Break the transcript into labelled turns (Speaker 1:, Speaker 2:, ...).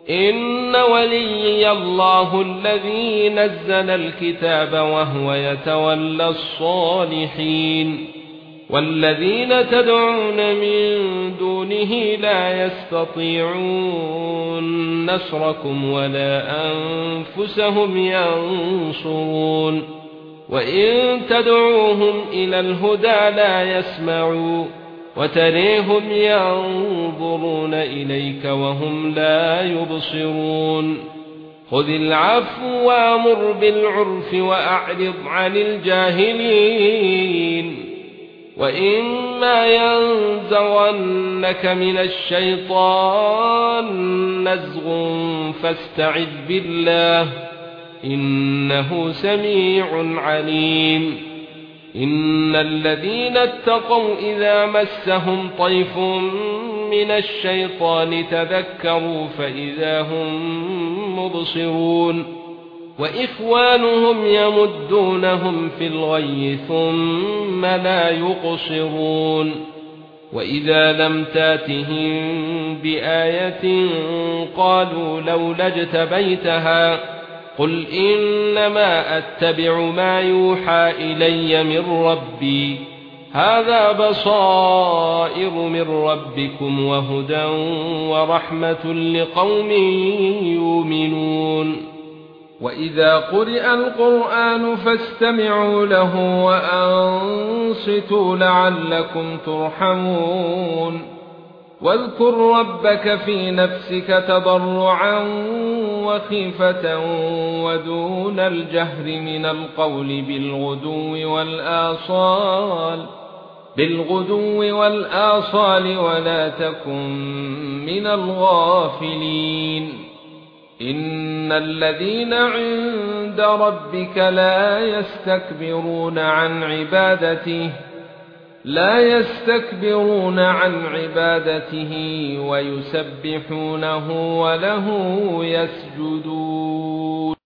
Speaker 1: إن وليي الله الذي نزل الكتاب وهو يتولى الصالحين والذين تدعون من دونه لا يستطيعون نصركم ولا أنفسهم ينصرون وإن تدعوهم إلى الهدى لا يسمعوا وتريهم ينظرون إليك وهم لا يبصرون خذ العفو وامر بالعرف وأعرض عن الجاهلين وإما ينزغنك من الشيطان نزغ فاستعذ بالله إنه سميع عليم إن الذين اتقوا إذا مسهم طيف من الشيطان تذكروا فإذا هم مبصرون وإخوانهم يمدونهم في الغي ثم لا يقصرون وإذا لم تاتهم بآية قالوا لولا اجتبيتها قل إنما أتبع ما يوحى إلي من ربي هذا بصائر من ربكم وهدى ورحمة لقوم يؤمنون
Speaker 2: وإذا قرئ القرآن فاستمعوا له وأنصتوا لعلكم ترحمون واذكر ربك في نفسك تضرعا وخيفة ودون الجهر من القول بالغدو والآصال ولا تكن من الغافلين إن الذين عند ربك لا يستكبرون عن عبادته ويسبحونه وله يسجدون